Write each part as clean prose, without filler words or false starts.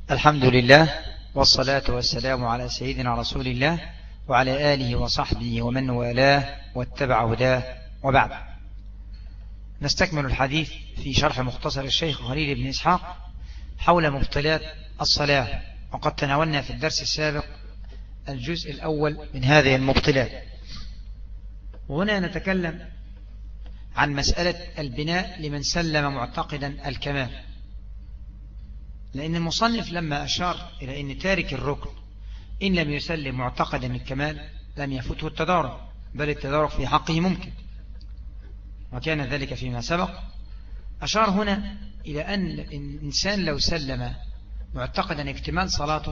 الحمد لله والصلاة والسلام على سيدنا رسول الله وعلى آله وصحبه ومن والاه واتبع هداه وبعد. نستكمل الحديث في شرح مختصر الشيخ خليل بن إسحاق حول مبطلات الصلاة، وقد تناولنا في الدرس السابق الجزء الأول من هذه المبطلات. وهنا نتكلم عن مسألة البناء لمن سلم معتقدا الكمال، لأن المصنف لما أشار إلى أن تارك الركن إن لم يسلم معتقدا الكمال لم يفته التدارك، بل التدارك في حقه ممكن، وكان ذلك فيما سبق. أشار هنا إلى أن الإنسان لو سلم معتقدا اكتمال صلاته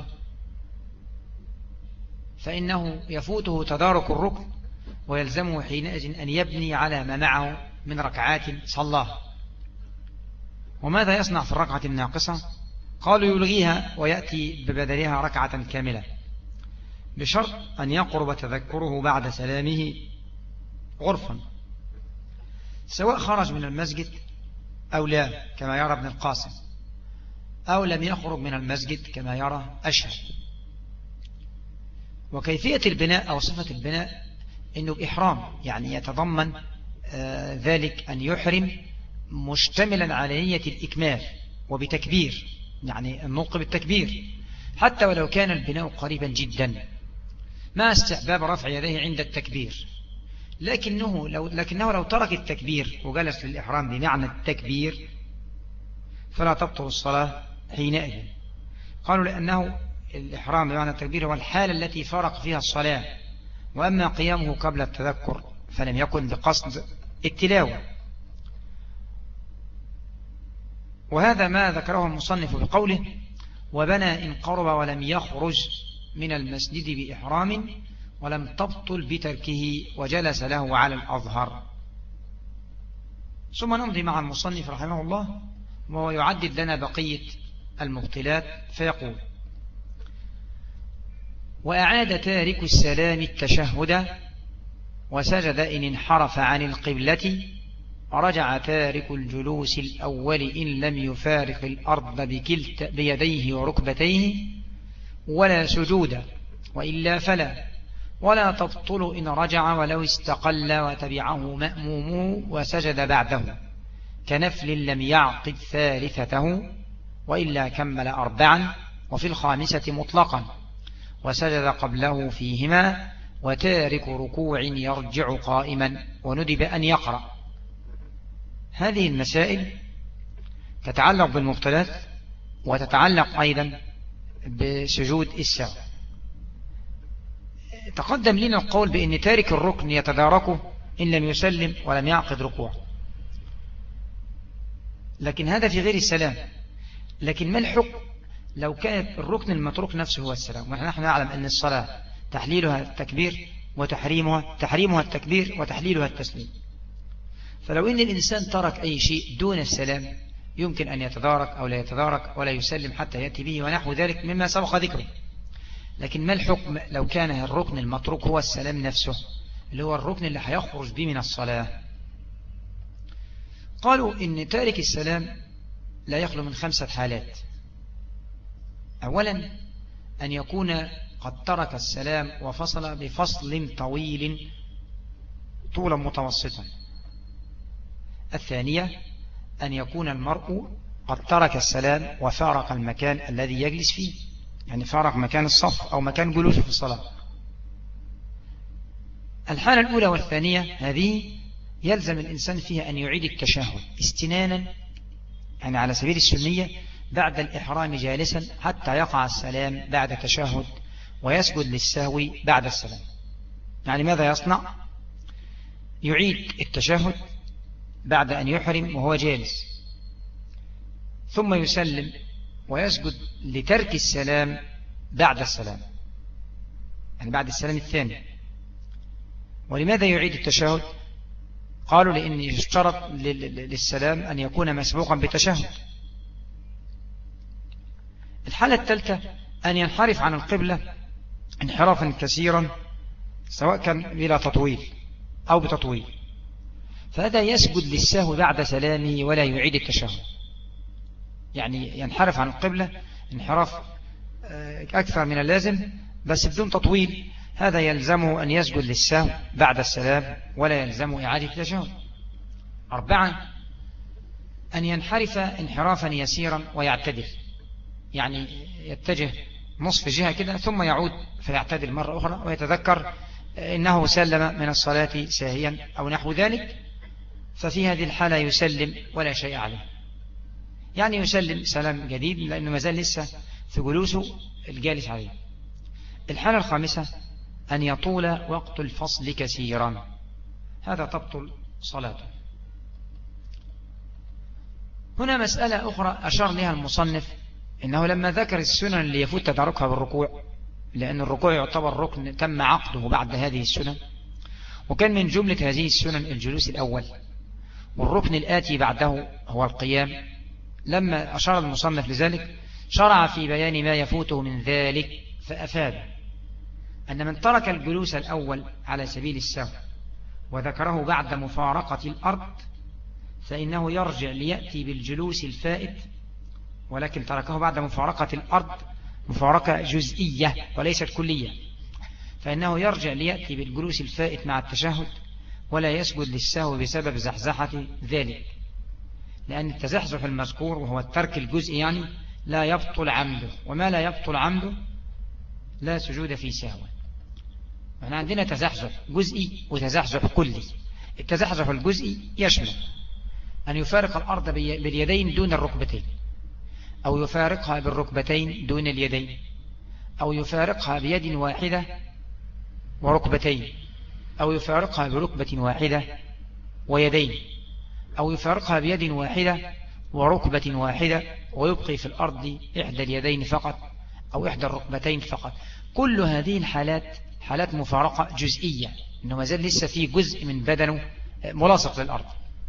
فإنه يفوته تدارك الركن، ويلزمه حينئذ أن يبني على ما معه من ركعات صلاها. وماذا يصنع في الركعة الناقصة؟ قالوا يلغيها ويأتي ببدلها ركعة كاملة، بشرط أن يقرب تذكره بعد سلامه عرفا، سواء خرج من المسجد أو لا كما يرى ابن القاسم، أو لم يخرج من المسجد كما يرى أشهر. وكيفية البناء أو صفة البناء إنه بإحرام، يعني يتضمن ذلك أن يحرم مشتملا على نية الإكمال وبتكبير، يعني النطق بالتكبير، حتى ولو كان البناء قريبا جدا، ما استحباب رفع يديه عند التكبير، لكنه لو ترك التكبير وجلس للإحرام بمعنى التكبير فلا تبطل الصلاة حينئذ. قالوا لأنه الإحرام بمعنى التكبير هو الحالة التي فرق فيها الصلاة، وأما قيامه قبل التذكر فلم يكن بقصد التلاوة. وهذا ما ذكره المصنف بقوله وبنى إن قرب ولم يخرج من المسجد بإحرام ولم تبطل بتركه وجلس له على الأظهر. ثم نمضي مع المصنف رحمه الله وهو يعدد لنا بقية المبطلات فيقول وأعاد تارك السلام التشهد وسجد إن انحرف عن القبلة، رجع تارك الجلوس الأول إن لم يفارق الأرض بيديه وركبتيه، ولا سجود وإلا فلا، ولا تبطل إن رجع ولو استقل وتبعه مأمومه وسجد بعده، كنفل لم يعقد ثالثته وإلا كمل 4 وفي الخامسة مطلقا، وسجد قبله فيهما، وتارك ركوع يرجع قائما وندب أن يقرأ. هذه المسائل تتعلق بالمبطلات وتتعلق أيضا بسجود السهو. تقدم لنا القول بأن تارك الركن يتداركه إن لم يسلم ولم يعقد ركوع، لكن هذا في غير السلام. لكن ما الحكم لو كان الركن المتروك نفسه هو السلام؟ ونحن نعلم أن الصلاة تحليلها التكبير تحريمها التكبير وتحليلها التسليم. فلو إن الإنسان ترك أي شيء دون السلام يمكن أن يتدارك أو لا يتدارك ولا يسلم حتى يأتي به ونحو ذلك مما سبق ذكره. لكن ما الحكم لو كان الركن المتروك هو السلام نفسه، اللي هو الركن اللي هيخرج به من الصلاة؟ قالوا إن تارك السلام لا يخلو من 5 حالات. أولا أن يكون قد ترك السلام وفصل بفصل طويل طولا متوسطا. الثانية أن يكون المرء قد ترك السلام وفارق المكان الذي يجلس فيه، يعني فارق مكان الصف أو مكان جلوسه في الصلاة. الحالة الأولى والثانية هذه يلزم الإنسان فيها أن يعيد التشهد استنانا، يعني على سبيل السنية، بعد الإحرام جالسا حتى يقع السلام بعد التشهد، ويسجد للسهو بعد السلام. يعني ماذا يصنع؟ يعيد التشهد بعد أن يحرم وهو جالس، ثم يسلم ويسجد لترك السلام بعد السلام، يعني بعد السلام الثاني. ولماذا يعيد التشهد؟ قالوا لأن يشترط للسلام أن يكون مسبوقا بتشهد. الحالة الثالثة أن ينحرف عن القبلة انحرافا كثيرا، سواء كان بلا تطويل أو بتطويل، فهذا يسجد للسهو بعد سلامه ولا يعيد التشهد. يعني ينحرف عن القبلة انحراف أكثر من اللازم بس بدون تطويل، هذا يلزمه أن يسجد للسهو بعد السلام ولا يلزمه إعادة التشهد. 4 أن ينحرف انحرافا يسيرا ويعتدل، يعني يتجه نصف جهة كده ثم يعود فيعتدل مرة أخرى ويتذكر إنه سلم من الصلاة ساهيا أو نحو ذلك، ففي هذه الحالة يسلم ولا شيء عليه، يعني يسلم سلام جديد لأنه ما زال لسه في جلوسه الجالس عليه. الحالة 5 أن يطول وقت الفصل كثيرا، هذا تبطل صلاته. هنا مسألة أخرى أشار لها المصنف، إنه لما ذكر السنن اللي يفوت تداركها بالركوع، لأن الركوع يعتبر ركن تم عقده بعد هذه السنن، وكان من جملة هذه السنن الجلوس الأول، والركن الآتي بعده هو القيام. لما أشار المصنف لذلك شرع في بيان ما يفوته من ذلك، فأفاد أن من ترك الجلوس الأول على سبيل السهو وذكره بعد مفارقة الأرض فإنه يرجع ليأتي بالجلوس الفائت، ولكن تركه بعد مفارقة الأرض مفارقة جزئية وليست كلية، فإنه يرجع ليأتي بالجلوس الفائت مع التشهد ولا يسجد للسهو بسبب زحزحة ذلك، لأن التزحزح المذكور وهو الترك الجزئي يعني لا يبطل عمده، وما لا يبطل عمده لا سجود في سهو. احنا عندنا تزحزح جزئي وتزحزح كلي. التزحزح الجزئي يشمل أن يفارق الأرض باليدين دون الركبتين، أو يفارقها بالركبتين دون اليدين، أو يفارقها بيد واحدة وركبتين، أو يفارقها بركبة واحدة ويدين، أو يفارقها بيد واحدة وركبة واحدة ويبقي في الأرض إحدى اليدين فقط أو إحدى الركبتين فقط. كل هذه الحالات حالات مفارقة جزئية، إنه ما زال لسه فيه جزء من بدنه ملاصق للأرض.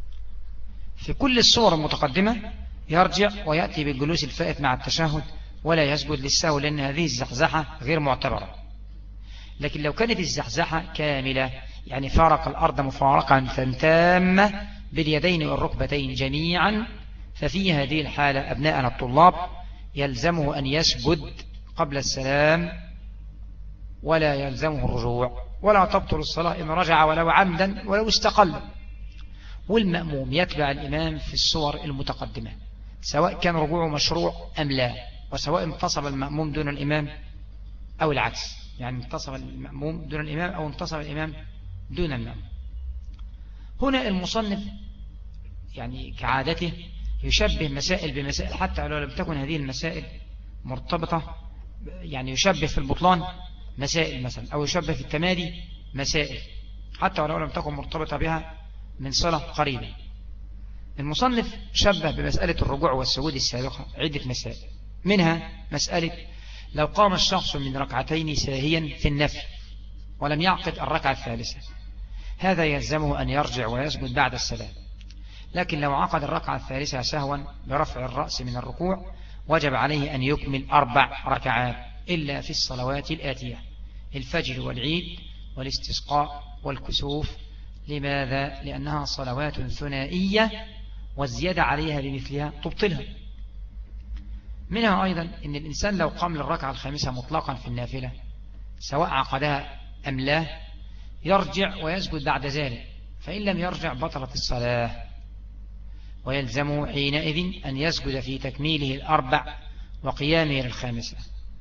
في كل الصور المتقدمة يرجع ويأتي بالجلوس الفائت مع التشهد ولا يسجد للسهو، لأن هذه الزحزحة غير معتبرة. لكن لو كانت الزحزحة كاملة، يعني فارق الأرض مفارقة تامة باليدين والركبتين جميعا، ففي هذه الحالة أبناءنا الطلاب يلزمه أن يسجد قبل السلام ولا يلزمه الرجوع، ولا تبطل الصلاة إن رجع ولو عمدا ولو استقل. والمأموم يتبع الإمام في الصور المتقدمة سواء كان رجوعه مشروع أم لا، وسواء انتصب المأموم دون الإمام أو العكس، يعني انتصب المأموم دون الإمام أو انتصب الإمام دون المأموم. هنا المصنف يعني كعادته يشبه مسائل بمسائل، حتى لو لم تكن هذه المسائل مرتبطة، يعني يشبه في البطلان مسائل مثلا، أو يشبه في التمادي مسائل حتى ولو لم تكن مرتبطة بها من صلة قريبة. المصنف شبه بمسألة الرجوع والسجود السابقة عدة مسائل، منها مسألة لو قام الشخص من ركعتين ساهيا في النفل ولم يعقد الركعة الثالثة، هذا يلزمه أن يرجع ويسجد بعد السلام. لكن لو عقد الركعة الثالثة سهوا برفع الرأس من الركوع وجب عليه أن يكمل 4 ركعات إلا في الصلوات الآتية: الفجر والعيد والاستسقاء والكسوف. لماذا؟ لأنها صلوات ثنائية والزيادة عليها بمثلها تبطلها. منها أيضا أن الإنسان لو قام للركعة الخامسة مطلقا في النافلة سواء عقدها أم لا يرجع ويسجد بعد ذلك، فإن لم يرجع بطلت الصلاة، ويلزمه حينئذ أن يسجد في تكميله 4 وقيامه للخامسة.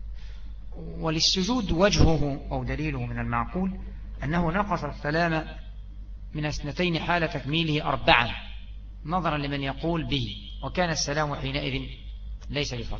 وللسجود وجهه أو دليله من المعقول أنه نقص السلام من 2 حال تكميله 4 نظرا لمن يقول به، وكان السلام حينئذ ليس بفرض.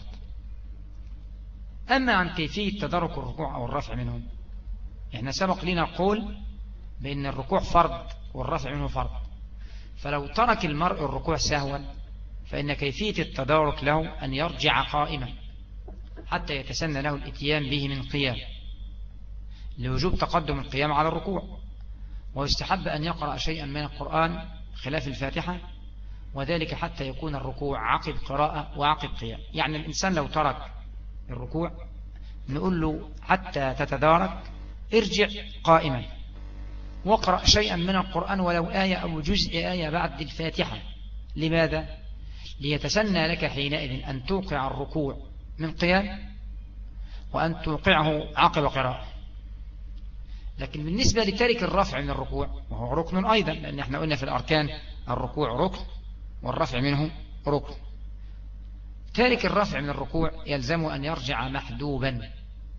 أما عن كيفية تدرك الركوع أو الرفع منه، إحنا سبق لنا قول بأن الركوع فرض والرفع منه فرض، فلو ترك المرء الركوع سهوا فإن كيفية التدارك له أن يرجع قائما حتى يتسنى له الاتيان به من قيام، لوجوب تقدم القيام على الركوع. ويستحب أن يقرأ شيئا من القرآن خلاف الفاتحة، وذلك حتى يكون الركوع عقب قراءة وعقب قيام. يعني الإنسان لو ترك الركوع نقول له حتى تتدارك ارجع قائما واقرأ شيئا من القرآن ولو آية أو جزء آية بعد الفاتحة. لماذا؟ ليتسنى لك حينئذ أن توقع الركوع من قيام وأن توقعه عقب قراءة. لكن بالنسبة لتارك الرفع من الركوع وهو ركن أيضا، لأن احنا قلنا في الأركان الركوع ركن والرفع منه ركن، تارك الرفع من الركوع يلزم أن يرجع محدوبا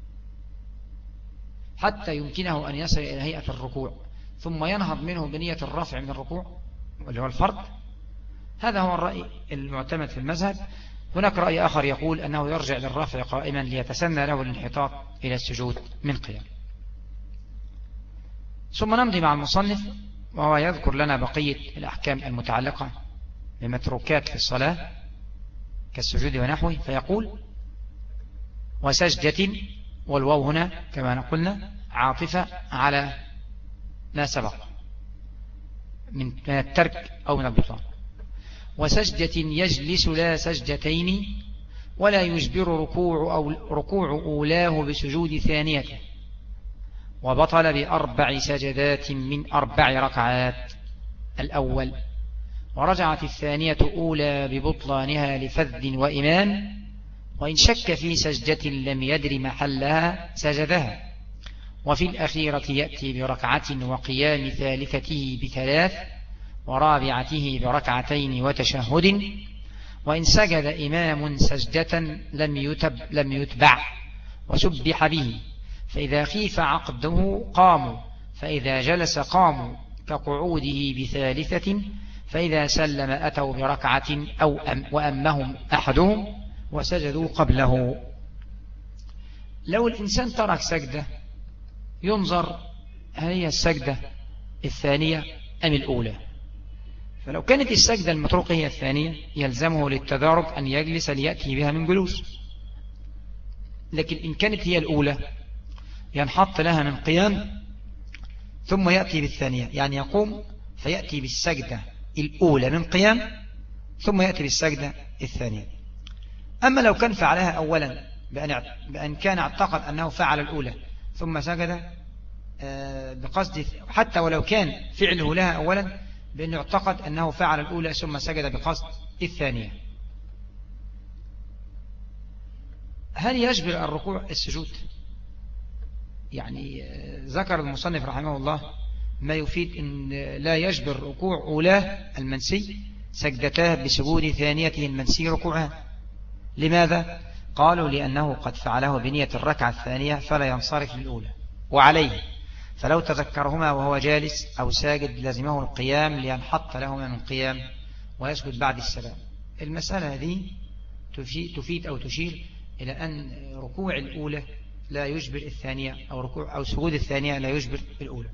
حتى يمكنه أن يصل إلى هيئة الركوع ثم ينهض منه بنية الرفع من الركوع واللي هو الفرض. هذا هو الرأي المعتمد في المذهب. هناك رأي آخر يقول أنه يرجع للرفع قائما ليتسنى له الانحطاط إلى السجود من قيام. ثم نمضي مع المصنف وهو يذكر لنا بقية الأحكام المتعلقة بمتروكات في الصلاة كالسجود ونحوه، فيقول وسجدة، والواو هنا كما قلنا عاطفة على ما سبق من الترك أو من البطلان. وسجدة يجلس لا سجدتين ولا يجبر ركوع أولاه بسجود ثانيته، وبطل بأربع سجدات من 4 ركعات الأول، ورجعت الثانية أولى ببطلانها لفذ وإمام، وإن شك في سجدة لم يدر محلها سجدها، وفي الأخيرة يأتي بركعة وقيام ثالثته ب3 ورابعته بركعتين وتشهد، وإن سجد إمام سجدة لم يتبع وسبح به، فإذا خيف عقده قاموا، فإذا جلس قاموا كقعوده ب3، فإذا سلم أتوا بركعة وأمهم أحدهم وسجدوا قبله. لو الإنسان ترك سجدة ينظر هل هي السجدة الثانية أم الأولى، فلو كانت السجدة المتروكة هي الثانية يلزمه للتدارك أن يجلس ليأتي بها من جلوس، لكن إن كانت هي الأولى ينحط لها من قيام ثم يأتي بالثانية، يعني يقوم فيأتي بالسجدة الأولى من قيام ثم يأتي بالسجدة الثانية. أما لو كان فعلها أولا بأن كان اعتقد أنه فعل الأولى ثم سجد بقصد، حتى ولو كان فعله لها أولا بأنه اعتقد أنه فعل الأولى ثم سجد بقصد الثانية، هل يجبر الركوع السجود؟ يعني ذكر المصنف رحمه الله ما يفيد أن لا يجبر ركوع أولاه المنسي سجدتاه بسجود ثانيته المنسي ركوعها. لماذا؟ قالوا لأنه قد فعله بنية الركعة الثانية فلا ينصرف للأولى، وعليه فلو تذكرهما وهو جالس أو ساجد لازمه القيام لينحط لهما من قيام ويسجد بعد السلام. المسألة هذه تفيد أو تشير إلى أن ركوع الأولى لا يجبر الثانية أو سجود الثانية لا يجبر الأولى.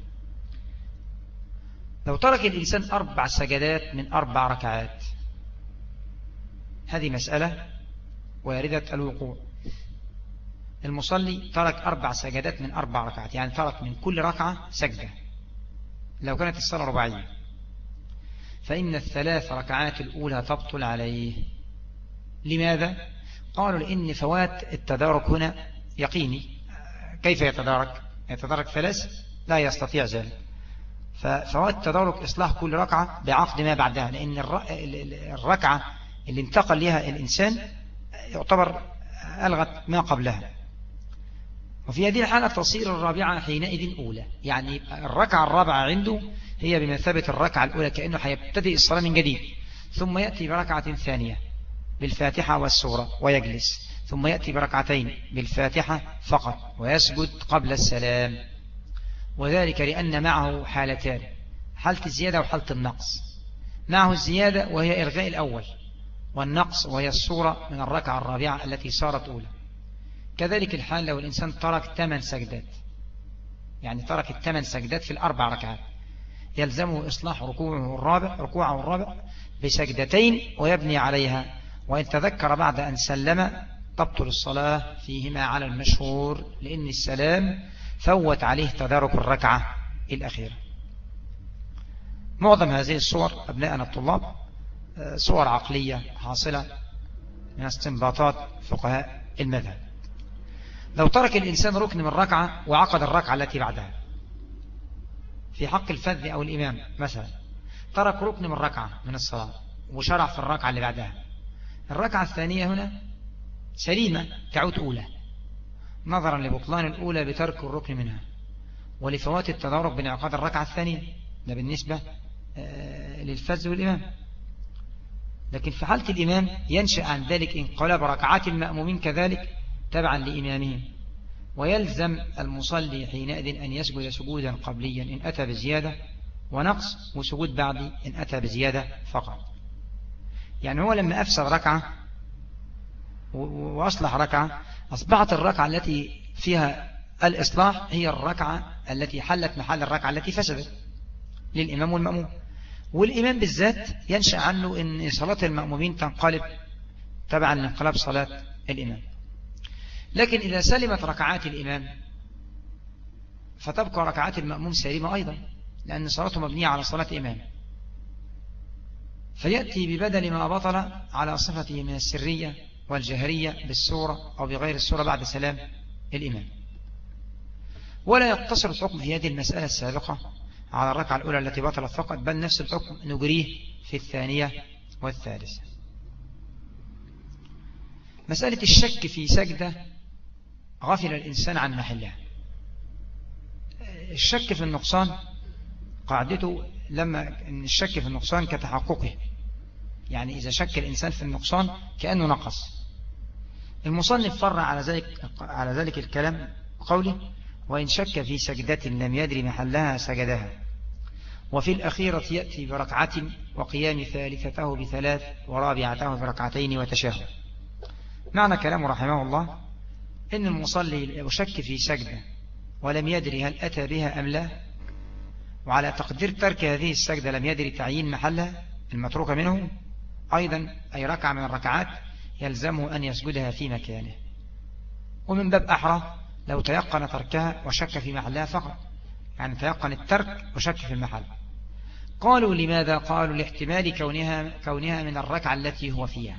لو ترك الإنسان 4 سجدات من 4 ركعات هذه مسألة واردة الوقوع. المصلي ترك 4 سجدات من 4 ركعات، يعني ترك من كل ركعة سجدة لو كانت الصلاة رباعية، فإن ال3 ركعات الأولى تبطل عليه. لماذا؟ قالوا لأن فوات التدارك هنا يقيني. كيف يتدارك؟ يتدارك 3 لا يستطيع ذلك، ففوات التدارك إصلاح كل ركعة بعقد ما بعدها، لأن الركعة اللي انتقل لها الإنسان يعتبر ألغت ما قبلها، وفي هذه الحالة تصير الرابعة حينئذ أولى، يعني الركعة الرابعة عنده هي بمثابة الركعة الأولى، كأنه حيبتدئ الصلاة من جديد، ثم يأتي بركعة ثانية بالفاتحة والسورة ويجلس، ثم يأتي بركعتين بالفاتحة فقط ويسجد قبل السلام، وذلك لأن معه حالتان، حالة الزيادة وحالة النقص. معه الزيادة وهي إلغاء الأول، والنقص وهي الصورة من الركعة الرابعة التي صارت أولى. كذلك الحال لو الإنسان ترك 8 سجدات، يعني ترك 8 سجدات في ال4 ركعات، يلزمه إصلاح ركوعه الرابع بسجدتين ويبني عليها، وإن تذكر بعد أن سلم تبطل الصلاة فيهما على المشهور، لأن السلام فوت عليه تدارك الركعة الأخيرة. معظم هذه الصور أبناءنا الطلاب صور عقلية حاصلة من استنباطات فقهاء المذهب. لو ترك الإنسان ركن من ركعة وعقد الركعة التي بعدها في حق الفذ أو الإمام مثلا، ترك ركن من ركعة من الصلاة وشرع في الركعة اللي بعدها، الركعة الثانية هنا سليمة تعود أولى، نظرا لبطلان الأولى بترك الركن منها ولفوات التدارك بانعقاد الركعة الثانية. ده بالنسبة للفز والإمام. لكن في حالة الإمام ينشأ عن ذلك انقلاب ركعات المأمومين كذلك تبعا لإمامهم، ويلزم المصلي حينئذ أن يسجد سجودا قبليا إن أتى بزيادة ونقص، وسجود بعدي إن أتى بزيادة فقط. يعني هو لما أفسد ركعة وأصلح ركعة، أصبحت الركعة التي فيها الإصلاح هي الركعة التي حلت محل الركعة التي فسدت للإمام والمأموم. والإمام بالذات ينشأ عنه أن صلاة المأمومين تنقلب تبعا لانقلاب صلاة الإمام. لكن إذا سلمت ركعات الإمام فتبقى ركعات المأموم سليمة أيضا، لأن صلاته مبنية على صلاة إمام، فيأتي ببدل ما بطل على صفته من السرية والجهرية بالسورة أو بغير السورة بعد سلام الإمام. ولا يقتصر الحكم في هذه المسألة السابقة على الركعة الأولى التي بطلت فقط، بل نفس الحكم نجريه في الثانية والثالثة. مسألة الشك في سجدة غفل الإنسان عن محلها. الشك في النقصان قاعدته لما الشك في النقصان كتحققه، يعني إذا شك الإنسان في النقصان كأنه نقص. المصنف فرع على ذلك الكلام قوله: وإن شك في سجدة لم يدري محلها سجدها، وفي الأخيرة يأتي بركعة وقيام ثالثته بثلاث ورابعته بركعتين وتشهد. معنى كلامه رحمه الله إن المصلي لو شك في سجدة ولم يدري هل أتى بها أم لا، وعلى تقدير ترك هذه السجدة لم يدري تعيين محلها المتروكة منه أيضا أي ركعة من الركعات، يلزمه أن يسجدها في مكانه. ومن باب أحرى لو تيقن تركها وشك في محلها فقط، يعني تيقن الترك وشك في المحل. قالوا لماذا؟ قالوا لاحتمال كونها من الركعة التي هو فيها،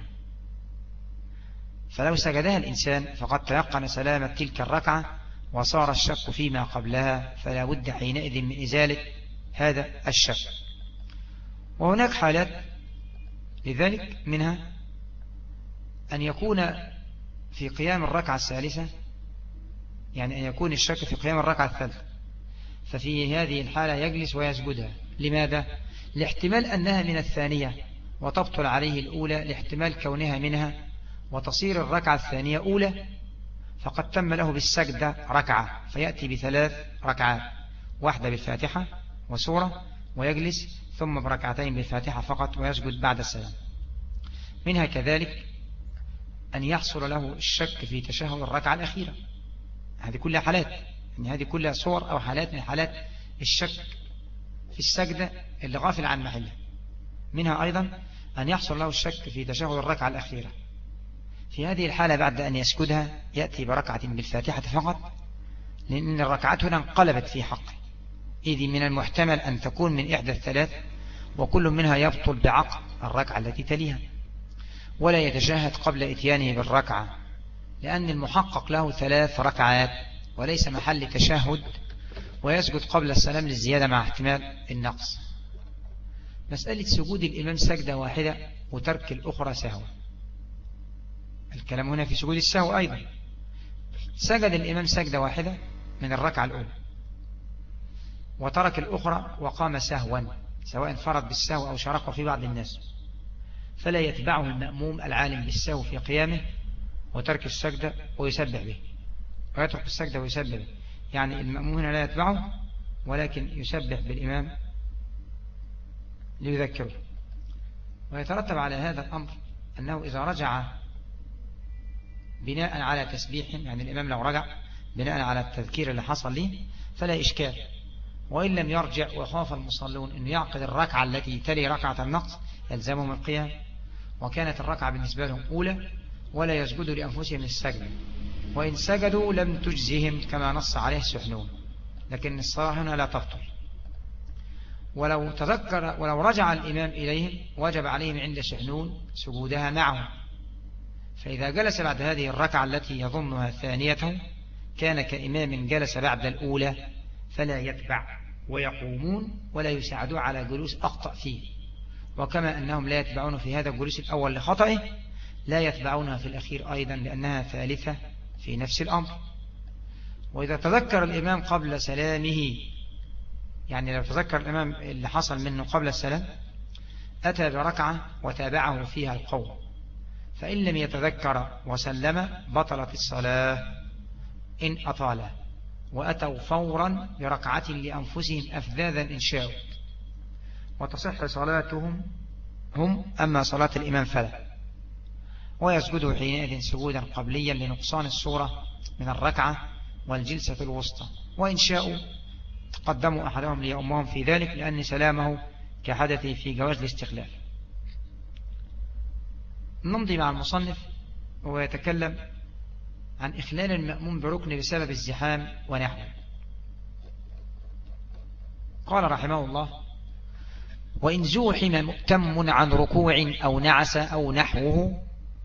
فلو سجدها الإنسان فقد تيقن سلامة تلك الركعة وصار الشك فيما قبلها، فلا بد حينئذ من إزالة هذا الشك. وهناك حالات لذلك، منها أن يكون في قيام الركعة الثالثة، يعني أن يكون الشك في قيام الركعة الثالثة، ففي هذه الحالة يجلس ويسجدها. لماذا؟ لاحتمال أنها من الثانية وتبطل عليه الأولى، لاحتمال كونها منها وتصير الركعة الثانية أولى، فقد تم له بالسجدة ركعة، فيأتي بثلاث ركعات، واحدة بالفاتحة وسورة ويجلس، ثم بركعتين بالفاتحة فقط ويسجد بعد السلام. منها كذلك أن يحصل له الشك في تشهد الركعة الأخيرة. هذه كلها حالات، يعني هذه كلها صور أو حالات من حالات الشك في السجدة اللي غافل عن محله. منها أيضا أن يحصل له الشك في تشهد الركعة الأخيرة. في هذه الحالة بعد أن يسجدها يأتي بركعة بالفاتحة فقط، لأن الركعة هنا انقلبت في حقه، إذ من المحتمل أن تكون من إحدى الثلاث، وكل منها يبطل بعقد الركعة التي تليها. ولا يتشهد قبل إتيانه بالركعة، لأن المحقق له ثلاث ركعات وليس محل تشهد، ويسجد قبل السلام للزيادة مع احتمال النقص. مسألة سجود الإمام سجدة واحدة وترك الأخرى سهو، الكلام هنا في سجود السهو أيضا. سجد الإمام سجدة واحدة من الركعة الأولى وترك الأخرى وقام سهوا، سواء فرض بالسهو أو شارك في بعض الناس، فلا يتبعه المأموم العالم بالسهو في قيامه وترك السجدة ويسبح به، ويترك السجدة ويسبح به. يعني المأموم هنا لا يتبعه ولكن يسبح بالإمام ليذكره. ويترتب على هذا الأمر أنه إذا رجع بناء على تسبيح، يعني الإمام لو رجع بناء على التذكير اللي حصل له فلا إشكال، وإن لم يرجع وخاف المصلون أن يعقد الركعة التي تلي ركعة النقص يلزمهم القيام، وكانت الركعة بالنسبة لهم أولى، ولا يسجدوا لأنفسهم السجدة، وإن سجدوا لم تجزهم كما نص عليه سحنون، لكن الصلاة هنا لا تبطل. ولو رجع الإمام إليهم وجب عليهم عند سحنون سجودها معهم، فإذا جلس بعد هذه الركعة التي يظنها ثانيته كان كإمام جلس بعد الأولى، فلا يتبع ويقومون ولا يساعدوا على جلوس أخطأ فيه. وكما أنهم لا يتبعون في هذا الجلوس الأول لخطئه، لا يتبعونها في الأخير أيضا لأنها ثالثة في نفس الأمر. وإذا تذكر الإمام قبل سلامه، يعني لو تذكر الإمام اللي حصل منه قبل السلام أتى بركعة وتابعه فيها القوم، فإن لم يتذكر وسلم بطلت الصلاة إن أطال، وأتوا فورا بركعة لأنفسهم أفذاذا إن شاءوا، وتصح صلاتهم هم، أما صلاة الإمام فلا. ويسجدوا حينئذ سجودا قبليا لنقصان الصورة من الركعة والجلسة الوسطى، وإن شاءوا تقدموا أحدهم ليؤمهم في ذلك، لأن سلامه كحدث في جواز الاستخلاف. نمضي مع المصنف ويتكلم عن إخلال المأموم بركن بسبب الزحام ونحوه. قال رحمه الله: وإن زوحم مؤتم عن ركوع أو نعس أو نحوه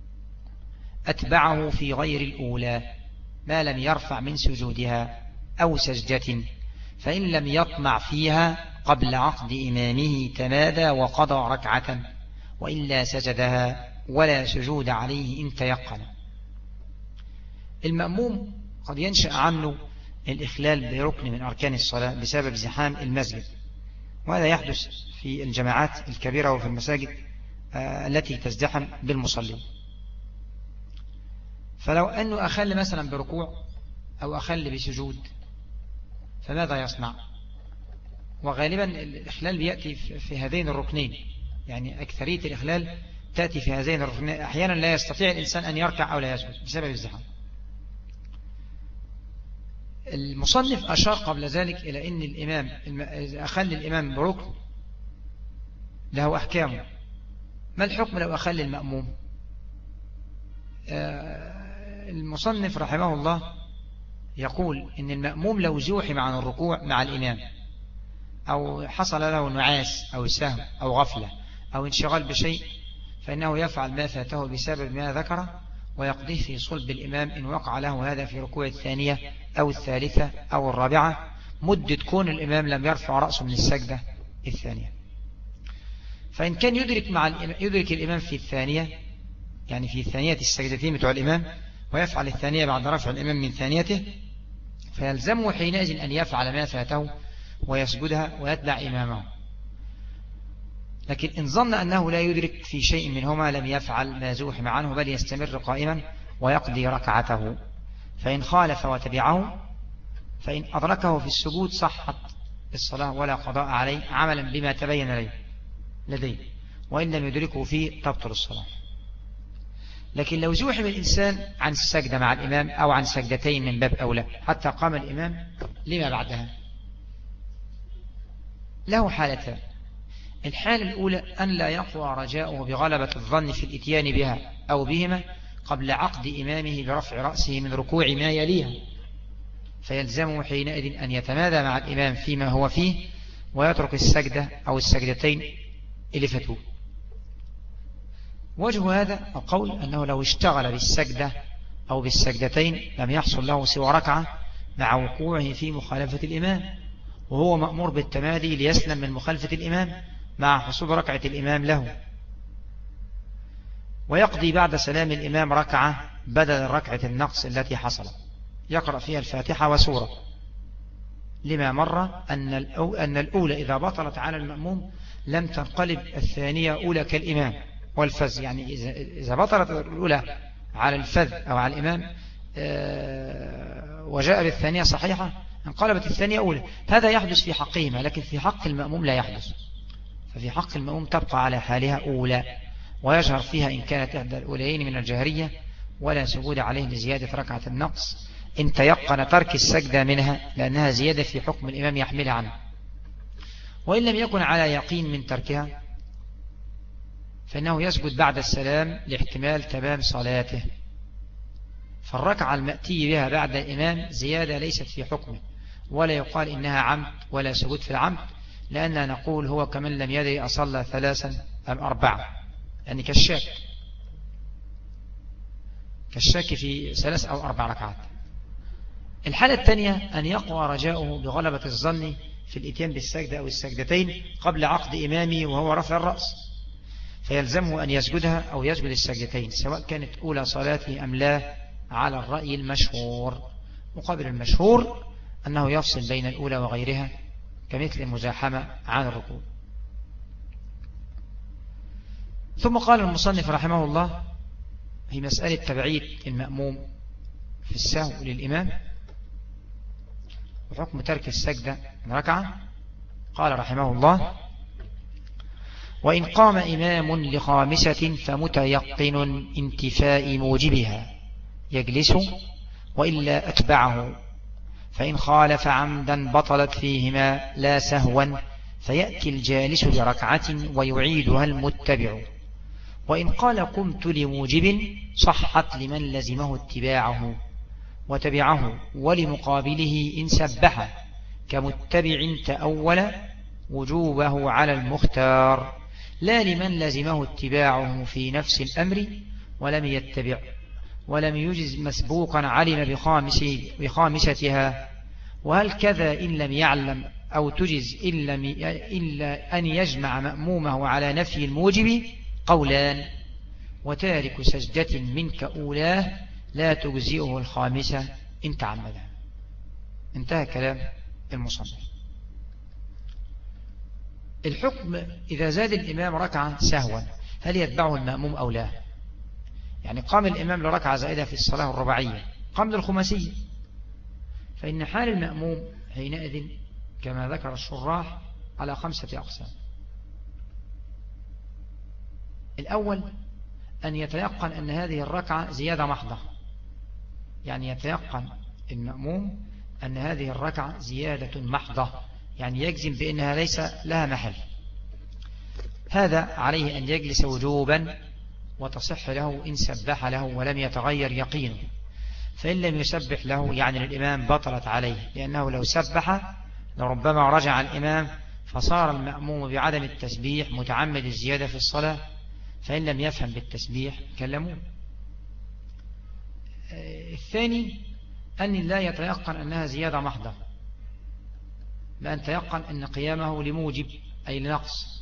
أتبعه في غير الأولى ما لم يرفع من سجودها أو سجدة، فإن لم يطمع فيها قبل عقد إمامه تمادى وقضى ركعة، وإلا سجدها ولا سجود عليه إن تيقن. المأموم قد ينشأ عنه الإخلال بركن من أركان الصلاة بسبب زحام المسجد، وهذا يحدث في الجماعات الكبيرة وفي المساجد التي تزدحم بالمصلين. فلو أنه أخل مثلا بركوع أو أخل بسجود فماذا يصنع؟ وغالبا الإخلال بيأتي في هذين الركنين، يعني أكثرية الإخلال تأتي في هذين الركنين. أحيانا لا يستطيع الإنسان أن يركع أو لا يسجد بسبب الزحام. المصنف أشار قبل ذلك إلى أن الإمام إذا أخل الإمام بركن له أحكامه. ما الحكم لو أخل المأموم؟ المصنف رحمه الله يقول إن المأموم لو زوحم عن الركوع مع الإمام، أو حصل له نعاس أو سهو أو غفلة أو انشغال بشيء، فإنه يفعل ما فاته بسبب ما ذكره ويقضيه في صلب الإمام إن وقع له هذا في ركوع الثانية أو الثالثة أو الرابعة، مدة كون الإمام لم يرفع رأسه من السجدة الثانية. فإن كان يدرك الإمام في الثانية، يعني في ثانية السجدتين بتوع الإمام، ويفعل الثانية بعد رفع الإمام من ثانيته، فيلزمه حينئذ أن يفعل ما فاته ويسجدها ويتبع إمامه. لكن إن ظن أنه لا يدرك في شيء منهما لم يفعل ما زوحم عنه، بل يستمر قائما ويقضي ركعته. فإن خالف وتبعه فإن أدركه في السجود صحت الصلاة ولا قضاء عليه عملا بما تبين لديه، وإن لم يدركه فيه تبطل الصلاة. لكن لو زوحم الإنسان عن السجدة مع الإمام أو عن سجدتين من باب أولى حتى قام الإمام لما بعدها، له حالتان. الحالة الأولى أن لا يقوى رجاؤه بغلبة الظن في الإتيان بها أو بهما قبل عقد إمامه برفع رأسه من ركوع ما يليها، فيلزمه حينئذ أن يتمادى مع الإمام فيما هو فيه ويترك السجدة أو السجدتين اللي فتوه. وجه هذا القول أنه لو اشتغل بالسجدة أو بالسجدتين لم يحصل له سوى ركعة مع وقوعه في مخالفة الإمام، وهو مأمور بالتمادي ليسلم من مخالفة الإمام مع حصول ركعة الإمام له، ويقضي بعد سلام الإمام ركعة بدل ركعة النقص التي حصلت، يقرأ فيها الفاتحة وسورة، لما مر أن الأولى إذا بطلت على المأموم لم تنقلب الثانية أولى كالإمام والفذ. يعني إذا بطلت الأولى على الفذ أو على الإمام وجاء بالثانية صحيحة انقلبت الثانية أولى. هذا يحدث في حقهما، لكن في حق المأموم لا يحدث. ففي حق المأموم تبقى على حالها أولى، ويجهر فيها إن كانت إحدى الأوليين من الجهرية، ولا سجود عليه لزيادة ركعة النقص إن تيقن ترك السجدة منها، لأنها زيادة في حكم الإمام يحملها عنه. وإن لم يكن على يقين من تركها فإنه يسجد بعد السلام لاحتمال تمام صلاته. فالركعة المأتي بها بعد الإمام زيادة ليست في حكمه، ولا يقال إنها عمد ولا سجود في العمد، لأننا نقول هو كمن لم يدري أصلى 3 أم 4، يعني كالشاك في 3 أو 4 ركعات. الحالة الثانية أن يقوى رجاؤه بغلبة الظن في الإتيان بالسجدة أو السجدتين قبل عقد إمامه وهو رفع الرأس، فيلزمه أن يسجدها أو يسجد السجدتين سواء كانت أولى صلاته أم لا، على الرأي المشهور. مقابل المشهور أنه يفصل بين الأولى وغيرها كمثل المزاحمة عن الركوع. ثم قال المصنف رحمه الله في مسألة تبعية المأموم في السهو للإمام وحكم ترك السجدة من ركعة. قال رحمه الله: وإن قام إمام لخامسة فمتيقن انتفاء موجبها يجلس وإلا أتبعه، فإن خالف عمدا بطلت فيهما لا سهوا، فيأتي الجالس بركعة ويعيدها المتبع. وإن قال قمت لموجب صحت لمن لزمه اتباعه وتبعه، ولمقابله إن سبح كمتبع تأول وجوبه على المختار، لا لمن لزمه اتباعه في نفس الأمر ولم يتبع ولم يجز مسبوقا علم بخامستها. وهل كذا إن لم يعلم أو تجز إلا أن يجمع مأمومه على نفي الموجب قولان، وتارك سجدة منك أولاه لا تجزئه الخامسة إن تعمدها. انتهى كلام المصنف. الحكم إذا زاد الإمام ركعة سهوا هل يتبعه المأموم أو لا؟ يعني قام الإمام لركعة زائدة في الصلاة الرباعية، قام للخماسية، فإن حال المأموم حينئذ كما ذكر الشراح على 5 أقسام. الأول أن يتيقن أن هذه الركعة زيادة محضة، يعني يتيقن المأموم أن هذه الركعة زيادة محضة، يعني يجزم بأنها ليس لها محل. هذا عليه أن يجلس وجوبا وتصح له إن سبح له ولم يتغير يقينه، فإن لم يسبح له يعني للإمام بطلت عليه، لأنه لو سبح لربما رجع الإمام فصار المأموم بعدم التسبيح متعمد الزيادة في الصلاة، فإن لم يفهم بالتسبيح كلموه. الثاني أن لا يتيقن أنها زيادة محضة، بأن تيقن أن قيامه لموجب أي لنقص.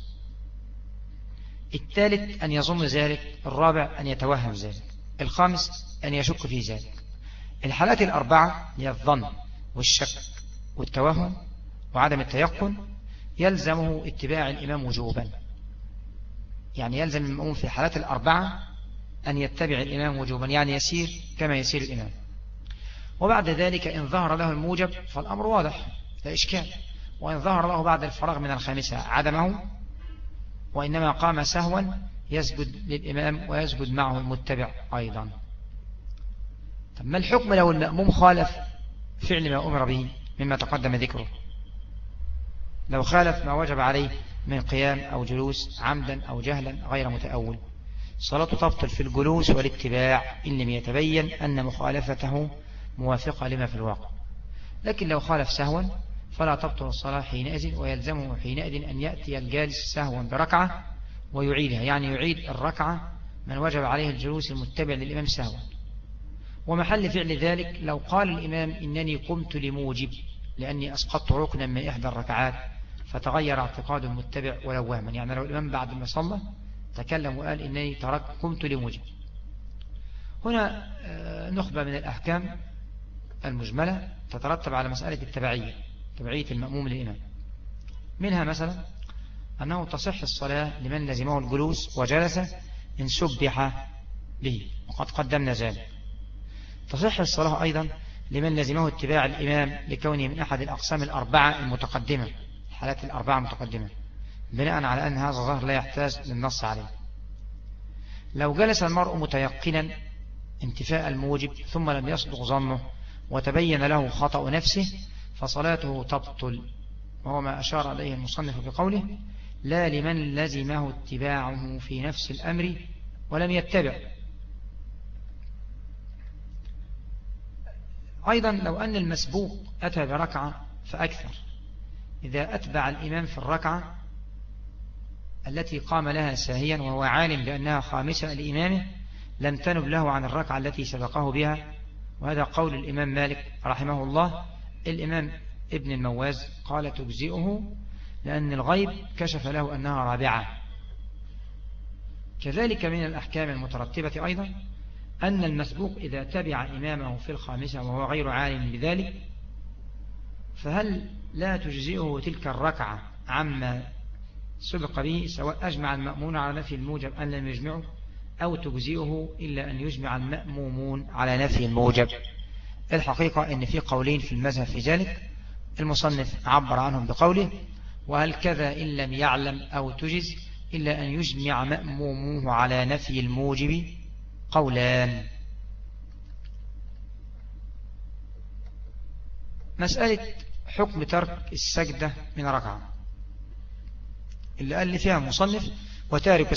الثالث أن يظن ذلك. الرابع أن يتوهم ذلك. الخامس أن يشك في ذلك. الحالات الأربعة هي الظن والشك والتوهم وعدم التيقن يلزمه اتباع الإمام وجوبا، يعني يلزم المأموم في الحالات الأربعة أن يتبع الإمام وجوبا، يعني يسير كما يسير الإمام. وبعد ذلك إن ظهر له الموجب فالأمر واضح لا إشكال، وإن ظهر له بعد الفراغ من الخامسة عدمه وإنما قام سهوا يسجد للإمام ويسجد معه المتبع أيضا. طب ما الحكم لو المأموم خالف فعل ما أمر به مما تقدم ذكره؟ لو خالف ما وجب عليه من قيام أو جلوس عمدا أو جهلا غير متأول، صلاته تبطل في الجلوس والاتباع إن لم يتبين أن مخالفته موافقة لما في الواقع. لكن لو خالف سهوا فلا تبطل الصلاة حينئذ، ويلزمه حينئذ أن يأتي الجالس سهوا بركعة ويعيدها، يعني يعيد الركعة من وجب عليه الجلوس المتبع للإمام سهوا. ومحل فعل ذلك لو قال الإمام إنني قمت لموجب لأني أسقطت ركنا من إحدى الركعات فتغير اعتقاد المتبع ولو وهما، يعني لو الإمام بعد ما صلى تكلم وقال إنني قمت لموجب. هنا نخبة من الأحكام المجملة تترتب على مسألة التبعية، تبعية المأموم للإمام. منها مثلا أنه تصح الصلاة لمن لزمه الجلوس وجلس إن سبح به، وقد قدمنا ذلك. تصح الصلاة أيضا لمن لزمه اتباع الإمام لكونه من أحد الأقسام الأربعة المتقدمة، الحالات الأربعة المتقدمة، بناء على أن هذا الظاهر لا يحتاج للنص عليه. لو جلس المرء متيقنا انتفاء الموجب ثم لم يصدق ظنه وتبين له خطأ نفسه فصلاته تبطل، وهو ما أشار عليه المصنف بقوله لا لمن لزمه اتباعه في نفس الأمر ولم يتبع. أيضا لو أن المسبوق أتى بركعة فأكثر، إذا أتبع الإمام في الركعة التي قام لها ساهيا وهو عالم بأنها خامسة لإمامه لم تنب له عن الركعة التي سبقه بها، وهذا قول الإمام مالك رحمه الله. الإمام ابن المواز قال تجزئه لأن الغيب كشف له أنها رابعة، كذلك من الأحكام المترتبة أيضا أن المسبوق إذا تبع إمامه في الخامسة وهو غير عالم بذلك، فهل لا تجزئه تلك الركعة عما سبق به، سواء أجمع المأمون على نفي الموجب أن لم يجمعه، أو تجزئه إلا أن يجمع المأمومون على نفي الموجب؟ الحقيقة أن في قولين في المذهب في ذلك، المصنف عبر عنهم بقوله: وهل كذا إن لم يعلم أو تجز إلا أن يجمع مأموموه على نفي الموجب قولان. مسألة حكم ترك السجدة من ركعة اللي قال لي فيها المصنف: وتارك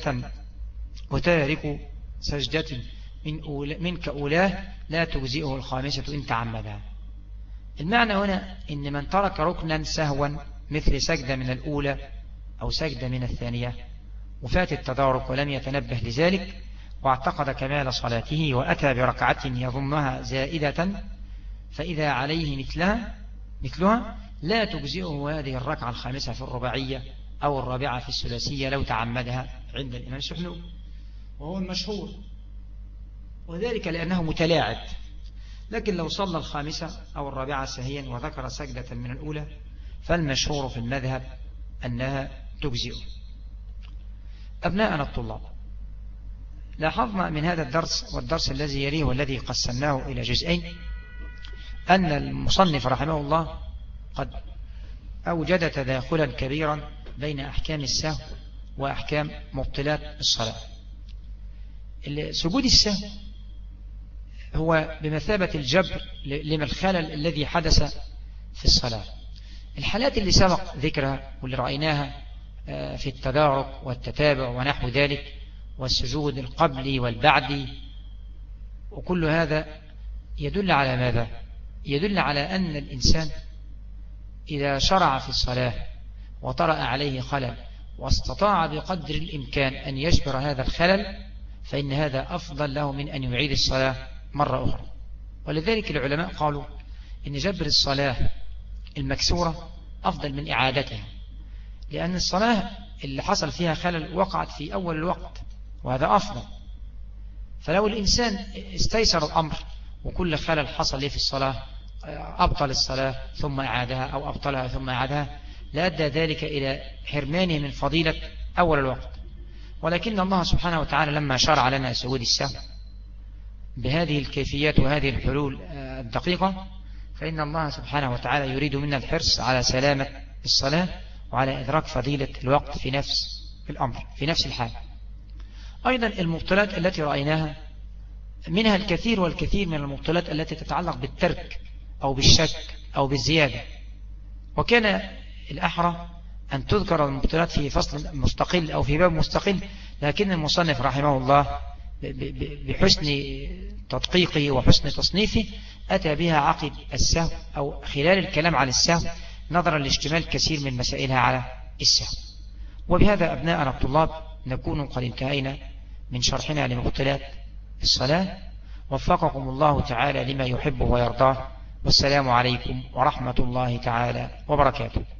سجدة من كأولاه لا تجزئه الخامسة إن تعمدها. المعنى هنا إن من ترك ركنا سهوا مثل سجدة من الأولى أو سجدة من الثانية وفات التدارك ولم يتنبه لذلك واعتقد كمال صلاته وأتى بركعة يظنها زائدة، فإذا عليه مثلها لا تجزئه هذه الركعة الخامسة في الرباعية أو الرابعة في الثلاثية لو تعمدها عند الإمام السحنوي، وهو المشهور، وذلك لأنه متلاعب. لكن لو صلى الخامسة أو الرابعة سهيا وذكر سجدة من الأولى فالمشهور في المذهب أنها تجزئه. أبناءنا الطلاب، لاحظنا من هذا الدرس والدرس الذي يليه والذي قسمناه إلى جزئين أن المصنف رحمه الله قد أوجد تداخلا كبيرا بين أحكام السهو وأحكام مبطلات الصلاة. سجود السهو هو بمثابة الجبر لما الخلل الذي حدث في الصلاة. الحالات اللي سبق ذكرها واللي رأيناها في التدارك والتتابع ونحو ذلك والسجود القبلي والبعدي، وكل هذا يدل على ماذا؟ يدل على أن الإنسان إذا شرع في الصلاة وطرأ عليه خلل واستطاع بقدر الإمكان أن يجبر هذا الخلل فإن هذا أفضل له من أن يعيد الصلاة مرة أخرى. ولذلك العلماء قالوا إن جبر الصلاة المكسورة أفضل من إعادتها، لأن الصلاة اللي حصل فيها خلل وقعت في أول الوقت وهذا أفضل. فلو الإنسان استيسر الأمر وكل خلل حصل في الصلاة أبطل الصلاة ثم أعادها أو أبطلها ثم أعادها لأدى ذلك إلى حرمانه من فضيلة أول الوقت. ولكن الله سبحانه وتعالى لما شرع لنا سجود السهو بهذه الكيفيات وهذه الحلول الدقيقة فإن الله سبحانه وتعالى يريد منا الحرص على سلامة الصلاة وعلى إدراك فضيلة الوقت في نفس الأمر في نفس الحال. أيضا المبطلات التي رأيناها منها الكثير والكثير من المبطلات التي تتعلق بالترك أو بالشك أو بالزيادة، وكان الأحرى أن تذكر المبطلات في فصل مستقل أو في باب مستقل، لكن المصنف رحمه الله بحسن تدقيقه وحسن تصنيفه أتى بها عقب السهو أو خلال الكلام عن السهو نظرا لاشتمال كثير من مسائلها على السهو. وبهذا أبناءنا الطلاب نكون قد انتهينا من شرحنا لمبطلات الصلاة. وفقكم الله تعالى لما يحب ويرضاه، والسلام عليكم ورحمة الله تعالى وبركاته.